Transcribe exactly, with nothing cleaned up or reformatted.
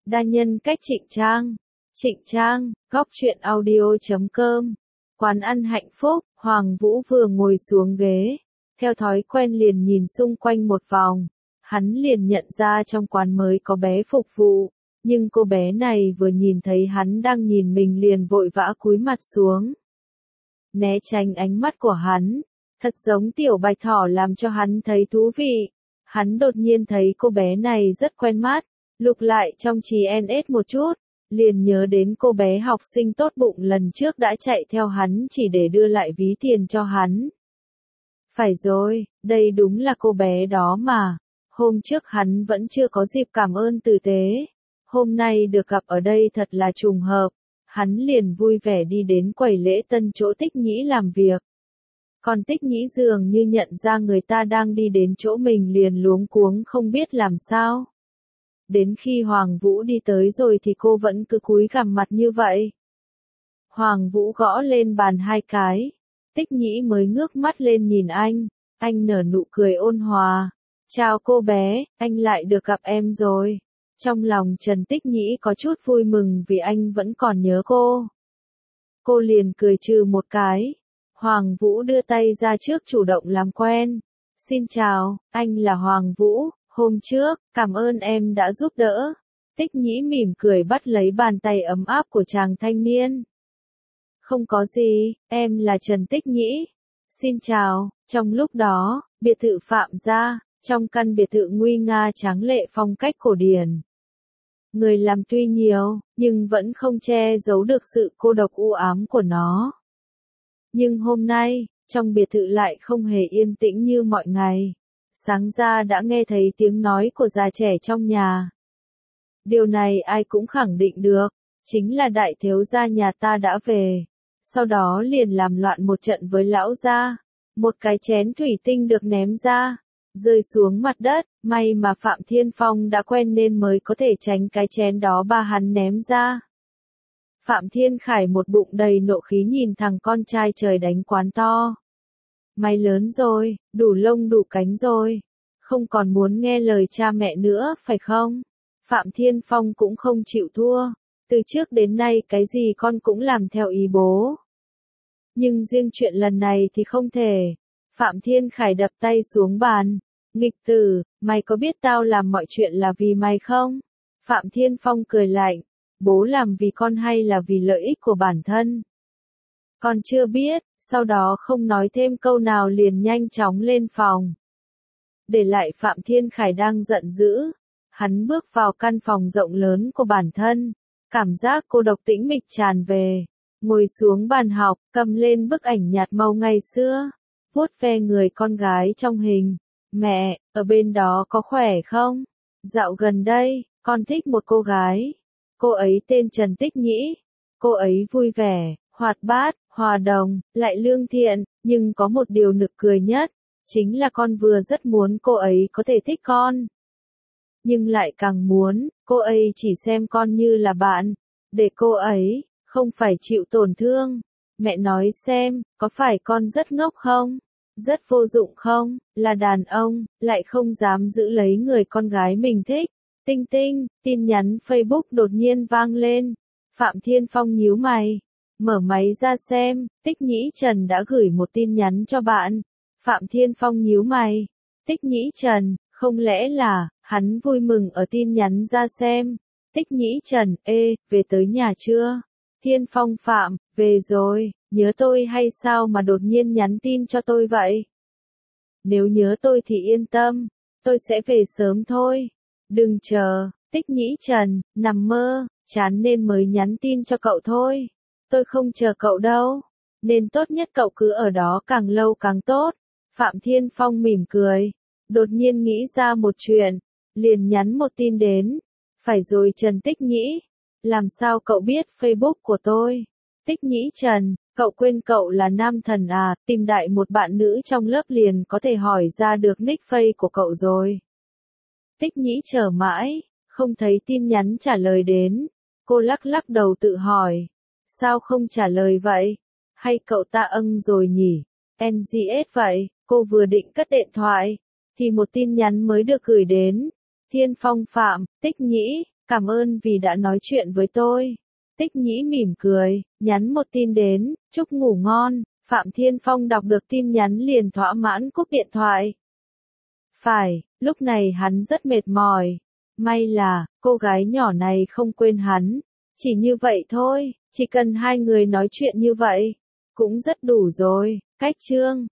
Đa nhân cách Trịnh Trang. Trịnh Trang, góc truyện audio chấm com. Quán ăn hạnh phúc, Hoàng Vũ vừa ngồi xuống ghế. Theo thói quen liền nhìn xung quanh một vòng. Hắn liền nhận ra trong quán mới có bé phục vụ. Nhưng cô bé này vừa nhìn thấy hắn đang nhìn mình liền vội vã cúi mặt xuống. Né tránh ánh mắt của hắn. Thật giống tiểu bạch thỏ làm cho hắn thấy thú vị. Hắn đột nhiên thấy cô bé này rất quen mắt. Lục lại trong trí en ét một chút. Liền nhớ đến cô bé học sinh tốt bụng lần trước đã chạy theo hắn chỉ để đưa lại ví tiền cho hắn. Phải rồi, đây đúng là cô bé đó mà. Hôm trước hắn vẫn chưa có dịp cảm ơn tử tế. Hôm nay được gặp ở đây thật là trùng hợp. Hắn liền vui vẻ đi đến quầy lễ tân chỗ Tích Nhĩ làm việc. Còn Tích Nhĩ dường như nhận ra người ta đang đi đến chỗ mình liền luống cuống không biết làm sao. Đến khi Hoàng Vũ đi tới rồi thì cô vẫn cứ cúi gằm mặt như vậy. Hoàng Vũ gõ lên bàn hai cái. Tích Nhĩ mới ngước mắt lên nhìn anh. Anh nở nụ cười ôn hòa. Chào cô bé, anh lại được gặp em rồi. Trong lòng Trần Tích Nhĩ có chút vui mừng vì anh vẫn còn nhớ cô. Cô liền cười trừ một cái. Hoàng Vũ đưa tay ra trước chủ động làm quen. Xin chào, anh là Hoàng Vũ. Hôm trước, cảm ơn em đã giúp đỡ. Tích Nhĩ mỉm cười bắt lấy bàn tay ấm áp của chàng thanh niên. Không có gì, em là Trần Tích Nhĩ. Xin chào, trong lúc đó, biệt thự Phạm gia, trong căn biệt thự nguy nga tráng lệ phong cách cổ điển. Người làm tuy nhiều, nhưng vẫn không che giấu được sự cô độc u ám của nó. Nhưng hôm nay, trong biệt thự lại không hề yên tĩnh như mọi ngày. Sáng ra đã nghe thấy tiếng nói của già trẻ trong nhà. Điều này ai cũng khẳng định được, chính là đại thiếu gia nhà ta đã về. Sau đó liền làm loạn một trận với lão gia. Một cái chén thủy tinh được ném ra, rơi xuống mặt đất, may mà Phạm Thiên Phong đã quen nên mới có thể tránh cái chén đó ba hắn ném ra. Phạm Thiên Khải một bụng đầy nộ khí nhìn thằng con trai trời đánh quán to. Mày lớn rồi, đủ lông đủ cánh rồi. Không còn muốn nghe lời cha mẹ nữa, phải không? Phạm Thiên Phong cũng không chịu thua. Từ trước đến nay cái gì con cũng làm theo ý bố. Nhưng riêng chuyện lần này thì không thể. Phạm Thiên Khải đập tay xuống bàn. Nghịch tử, mày có biết tao làm mọi chuyện là vì mày không? Phạm Thiên Phong cười lạnh. Bố làm vì con hay là vì lợi ích của bản thân? Con chưa biết, sau đó không nói thêm câu nào liền nhanh chóng lên phòng. Để lại Phạm Thiên Khải đang giận dữ. Hắn bước vào căn phòng rộng lớn của bản thân. Cảm giác cô độc tĩnh mịch tràn về. Ngồi xuống bàn học, cầm lên bức ảnh nhạt màu ngày xưa. Vuốt ve người con gái trong hình. Mẹ, ở bên đó có khỏe không? Dạo gần đây, con thích một cô gái. Cô ấy tên Trần Tích Nhĩ. Cô ấy vui vẻ, hoạt bát, hòa đồng, lại lương thiện, nhưng có một điều nực cười nhất. Chính là con vừa rất muốn cô ấy có thể thích con. Nhưng lại càng muốn, cô ấy chỉ xem con như là bạn. Để cô ấy, không phải chịu tổn thương. Mẹ nói xem, có phải con rất ngốc không? Rất vô dụng không? Là đàn ông, lại không dám giữ lấy người con gái mình thích. Tinh tinh, tin nhắn Facebook đột nhiên vang lên. Phạm Thiên Phong nhíu mày. Mở máy ra xem, Tích Nhĩ Trần đã gửi một tin nhắn cho bạn. Phạm Thiên Phong nhíu mày. Tích Nhĩ Trần, không lẽ là, hắn vui mừng ở tin nhắn ra xem. Tích Nhĩ Trần, ê, về tới nhà chưa? Thiên Phong Phạm, về rồi, nhớ tôi hay sao mà đột nhiên nhắn tin cho tôi vậy? Nếu nhớ tôi thì yên tâm, tôi sẽ về sớm thôi. Đừng chờ, Tích Nhĩ Trần, nằm mơ, chán nên mới nhắn tin cho cậu thôi. Tôi không chờ cậu đâu, nên tốt nhất cậu cứ ở đó càng lâu càng tốt. Phạm Thiên Phong mỉm cười, đột nhiên nghĩ ra một chuyện, liền nhắn một tin đến. Phải rồi Trần Tích Nhĩ, làm sao cậu biết Facebook của tôi? Tích Nhĩ Trần, cậu quên cậu là nam thần à, tìm đại một bạn nữ trong lớp liền có thể hỏi ra được nick face của cậu rồi. Tích Nhĩ chờ mãi, không thấy tin nhắn trả lời đến. Cô lắc lắc đầu tự hỏi. Sao không trả lời vậy? Hay cậu ta âng rồi nhỉ? en giê ét vậy, cô vừa định cất điện thoại. Thì một tin nhắn mới được gửi đến. Thiên Phong Phạm, Tích Nhĩ, Cảm ơn vì đã nói chuyện với tôi. Tích Nhĩ mỉm cười, nhắn một tin đến, chúc ngủ ngon. Phạm Thiên Phong đọc được tin nhắn liền thỏa mãn cúp điện thoại. Phải, lúc này hắn rất mệt mỏi. May là, cô gái nhỏ này không quên hắn. Chỉ như vậy thôi, chỉ cần hai người nói chuyện như vậy, cũng rất đủ rồi. Cách chương